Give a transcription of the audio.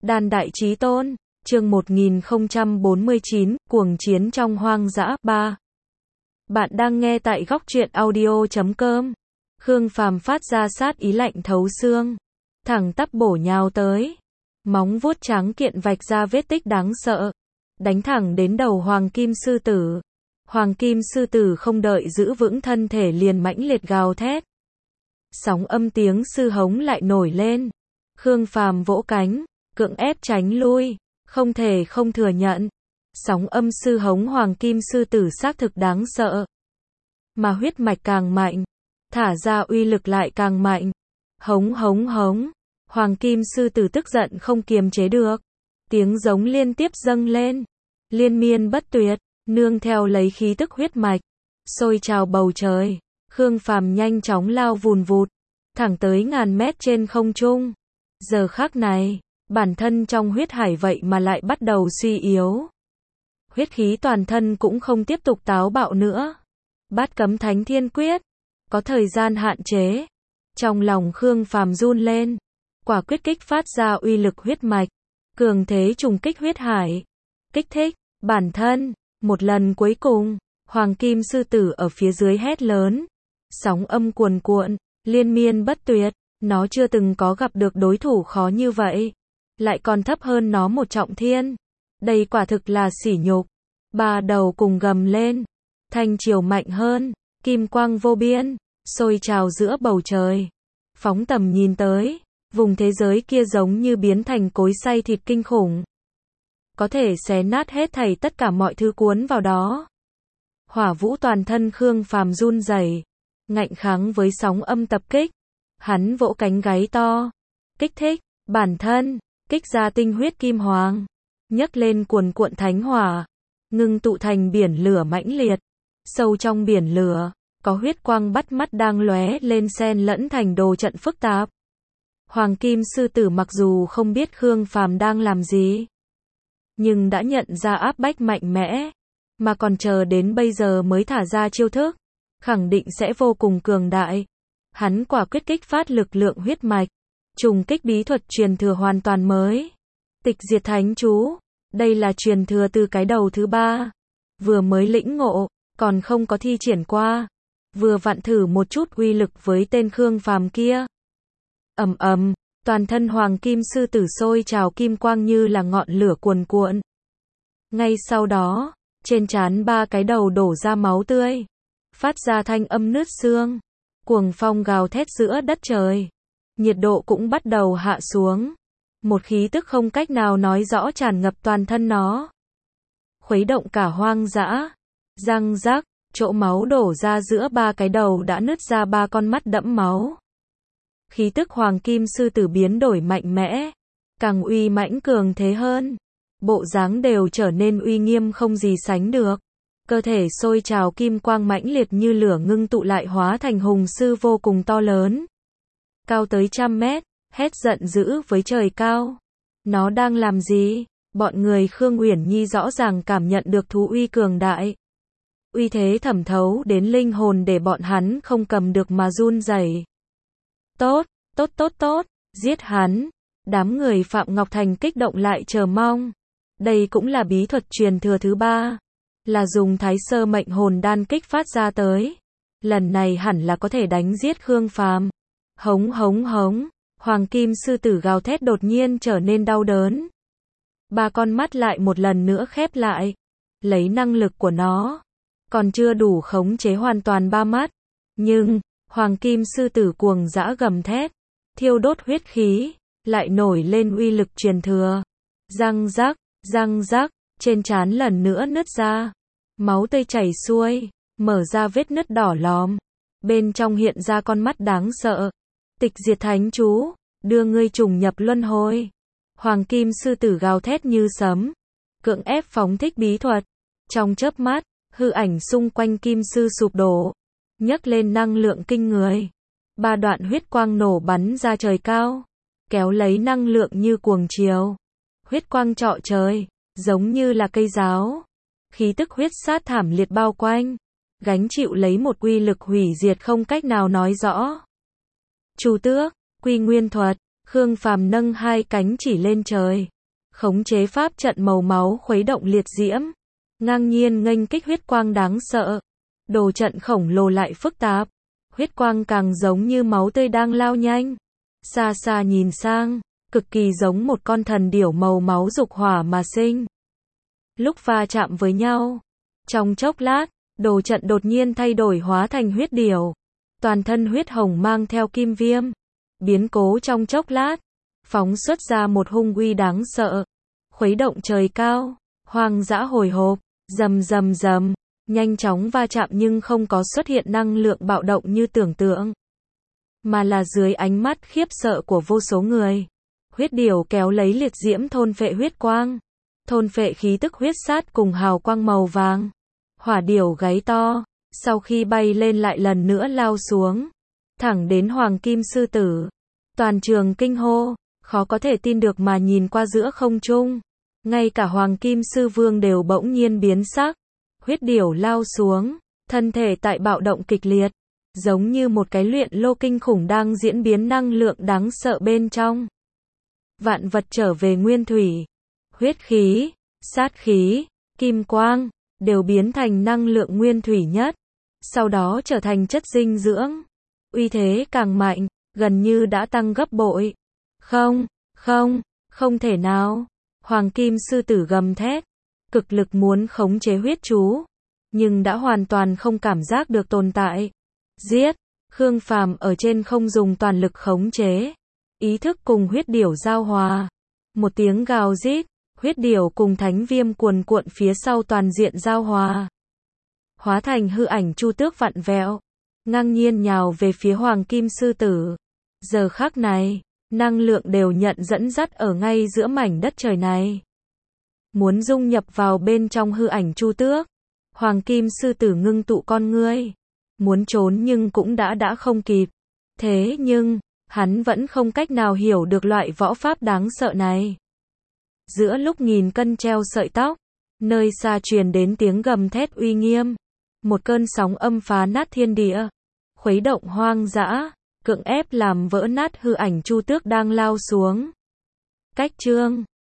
Đan Đại Chí Tôn, chương 1049, cuồng chiến trong hoang dã 3. Bạn đang nghe tại góc truyện audio.com. Khương Phàm phát ra sát ý lạnh thấu xương, thẳng tắp bổ nhào tới. Móng vuốt trắng kiện vạch ra vết tích đáng sợ, đánh thẳng đến đầu Hoàng Kim Sư Tử. Hoàng Kim Sư Tử không đợi giữ vững thân thể liền mãnh liệt gào thét. Sóng âm tiếng sư hống lại nổi lên. Khương Phàm vỗ cánh, cưỡng ép tránh lui, không thể không thừa nhận. Sóng âm sư hống Hoàng Kim Sư Tử xác thực đáng sợ. Mà huyết mạch càng mạnh, thả ra uy lực lại càng mạnh. Hống hống hống, Hoàng Kim Sư Tử tức giận không kiềm chế được. Tiếng giống liên tiếp dâng lên, liên miên bất tuyệt, nương theo lấy khí tức huyết mạch, sôi trào bầu trời. Khương Phàm nhanh chóng lao vùn vụt, thẳng tới ngàn mét trên không trung. Giờ khắc này, bản thân trong huyết hải vậy mà lại bắt đầu suy yếu. Huyết khí toàn thân cũng không tiếp tục táo bạo nữa. Bát Cấm Thánh Thiên Quyết có thời gian hạn chế. Trong lòng Khương Phàm run lên, quả quyết kích phát ra uy lực huyết mạch, cường thế trùng kích huyết hải, kích thích bản thân. Một lần cuối cùng, Hoàng Kim Sư Tử ở phía dưới hét lớn, sóng âm cuồn cuộn, liên miên bất tuyệt. Nó chưa từng có gặp được đối thủ khó như vậy, lại còn thấp hơn nó một trọng thiên. Đây quả thực là sỉ nhục. Ba đầu cùng gầm lên, thanh chiều mạnh hơn, kim quang vô biên, sôi trào giữa bầu trời. Phóng tầm nhìn tới, vùng thế giới kia giống như biến thành cối xay thịt kinh khủng, có thể xé nát hết thảy tất cả mọi thứ cuốn vào đó. Hỏa vũ toàn thân Khương Phàm run rẩy, ngạnh kháng với sóng âm tập kích. Hắn vỗ cánh gáy to, kích thích bản thân, kích ra tinh huyết kim hoàng, nhấc lên cuồn cuộn thánh hỏa, ngưng tụ thành biển lửa mãnh liệt. Sâu trong biển lửa, có huyết quang bắt mắt đang lóe lên xen lẫn thành đồ trận phức tạp. Hoàng Kim Sư Tử mặc dù không biết Khương Phàm đang làm gì, nhưng đã nhận ra áp bách mạnh mẽ, mà còn chờ đến bây giờ mới thả ra chiêu thức, khẳng định sẽ vô cùng cường đại. Hắn quả quyết kích phát lực lượng huyết mạch, trùng kích bí thuật truyền thừa hoàn toàn mới. Tịch diệt thánh chú, đây là truyền thừa từ cái đầu thứ 3, vừa mới lĩnh ngộ, còn không có thi triển qua, vừa vặn thử một chút uy lực với tên Khương Phàm kia. Ầm ầm, toàn thân Hoàng Kim Sư Tử sôi trào kim quang như là ngọn lửa cuồn cuộn. Ngay sau đó, trên trán ba cái đầu đổ ra máu tươi, phát ra thanh âm nứt xương. Cuồng phong gào thét giữa đất trời, nhiệt độ cũng bắt đầu hạ xuống. Một khí tức không cách nào nói rõ tràn ngập toàn thân nó, khuấy động cả hoang dã. Răng rắc, chỗ máu đổ ra giữa ba cái đầu đã nứt ra ba con mắt đẫm máu. Khí tức Hoàng Kim Sư Tử biến đổi mạnh mẽ, càng uy mãnh cường thế hơn. Bộ dáng đều trở nên uy nghiêm không gì sánh được. Cơ thể sôi trào kim quang mãnh liệt như lửa ngưng tụ lại hóa thành hùng sư vô cùng to lớn, cao tới 100 mét, hét giận dữ với trời cao. Nó đang làm gì? Bọn người Khương Uyển Nhi rõ ràng cảm nhận được thú uy cường đại. Uy thế thẩm thấu đến linh hồn để bọn hắn không cầm được mà run rẩy. Tốt, tốt tốt tốt, giết hắn. Đám người Phạm Ngọc Thành kích động lại chờ mong. Đây cũng là bí thuật truyền thừa thứ 3. Là dùng Thái Sơ Mệnh Hồn Đan kích phát ra tới. Lần này hẳn là có thể đánh giết Khương Phàm. Hống hống hống, Hoàng Kim Sư Tử gào thét đột nhiên trở nên đau đớn. Ba con mắt lại một lần nữa khép lại. Lấy năng lực của nó, còn chưa đủ khống chế hoàn toàn ba mắt. Nhưng, Hoàng Kim Sư Tử cuồng dã gầm thét, thiêu đốt huyết khí, lại nổi lên uy lực truyền thừa. Răng rắc, trên trán lần nữa nứt ra. Máu tươi chảy xuôi, mở ra vết nứt đỏ lòm. Bên trong hiện ra con mắt đáng sợ. Tịch diệt thánh chú, đưa ngươi trùng nhập luân hồi. Hoàng Kim Sư Tử gào thét như sấm, cưỡng ép phóng thích bí thuật. Trong chớp mắt, hư ảnh xung quanh Kim Sư sụp đổ, nhấc lên năng lượng kinh người. Ba đoạn huyết quang nổ bắn ra trời cao, kéo lấy năng lượng như cuồng chiều. Huyết quang trọ trời, giống như là cây giáo. Khí tức huyết sát thảm liệt bao quanh, gánh chịu lấy một uy lực hủy diệt không cách nào nói rõ. Chu Tước, Quy Nguyên thuật, Khương Phàm nâng hai cánh chỉ lên trời, khống chế pháp trận màu máu khuấy động liệt diễm, ngang nhiên nghênh kích huyết quang đáng sợ. Đồ trận khổng lồ lại phức tạp, huyết quang càng giống như máu tươi đang lao nhanh. Xa xa nhìn sang, cực kỳ giống một con thần điểu màu máu dục hỏa mà sinh. Lúc va chạm với nhau, trong chốc lát, đồ trận đột nhiên thay đổi hóa thành huyết điểu. Toàn thân huyết hồng mang theo kim viêm. Biến cố trong chốc lát, phóng xuất ra một hung uy đáng sợ. Khuấy động trời cao, hoang dã hồi hộp, rầm rầm rầm, nhanh chóng va chạm nhưng không có xuất hiện năng lượng bạo động như tưởng tượng. Mà là dưới ánh mắt khiếp sợ của vô số người. Huyết điểu kéo lấy liệt diễm thôn phệ huyết quang. Thôn phệ khí tức huyết sát cùng hào quang màu vàng. Hỏa điểu gáy to, sau khi bay lên lại lần nữa lao xuống. Thẳng đến Hoàng Kim Sư Tử. Toàn trường kinh hô, khó có thể tin được mà nhìn qua giữa không trung. Ngay cả Hoàng Kim Sư Vương đều bỗng nhiên biến sắc. Huyết điểu lao xuống, thân thể tại bạo động kịch liệt. Giống như một cái luyện lô kinh khủng đang diễn biến năng lượng đáng sợ bên trong. Vạn vật trở về nguyên thủy. Huyết khí, sát khí, kim quang, đều biến thành năng lượng nguyên thủy nhất. Sau đó trở thành chất dinh dưỡng. Uy thế càng mạnh, gần như đã tăng gấp bội. Không thể nào. Hoàng Kim Sư Tử gầm thét. Cực lực muốn khống chế huyết chú. Nhưng đã hoàn toàn không cảm giác được tồn tại. Giết! Khương Phàm ở trên không dùng toàn lực khống chế. Ý thức cùng huyết điểu giao hòa. Một tiếng gào rít, huyết điểu cùng thánh viêm cuồn cuộn phía sau toàn diện giao hòa. Hóa thành hư ảnh chu tước vặn vẹo. Ngang nhiên nhào về phía Hoàng Kim Sư Tử. Giờ khắc này, năng lượng đều nhận dẫn dắt ở ngay giữa mảnh đất trời này. Muốn dung nhập vào bên trong hư ảnh chu tước. Hoàng Kim Sư Tử ngưng tụ con ngươi. Muốn trốn nhưng cũng đã không kịp. Thế nhưng, hắn vẫn không cách nào hiểu được loại võ pháp đáng sợ này. Giữa lúc nghìn cân treo sợi tóc, nơi xa truyền đến tiếng gầm thét uy nghiêm. Một cơn sóng âm phá nát thiên địa, khuấy động hoang dã, cưỡng ép làm vỡ nát hư ảnh chu tước đang lao xuống. Cách chương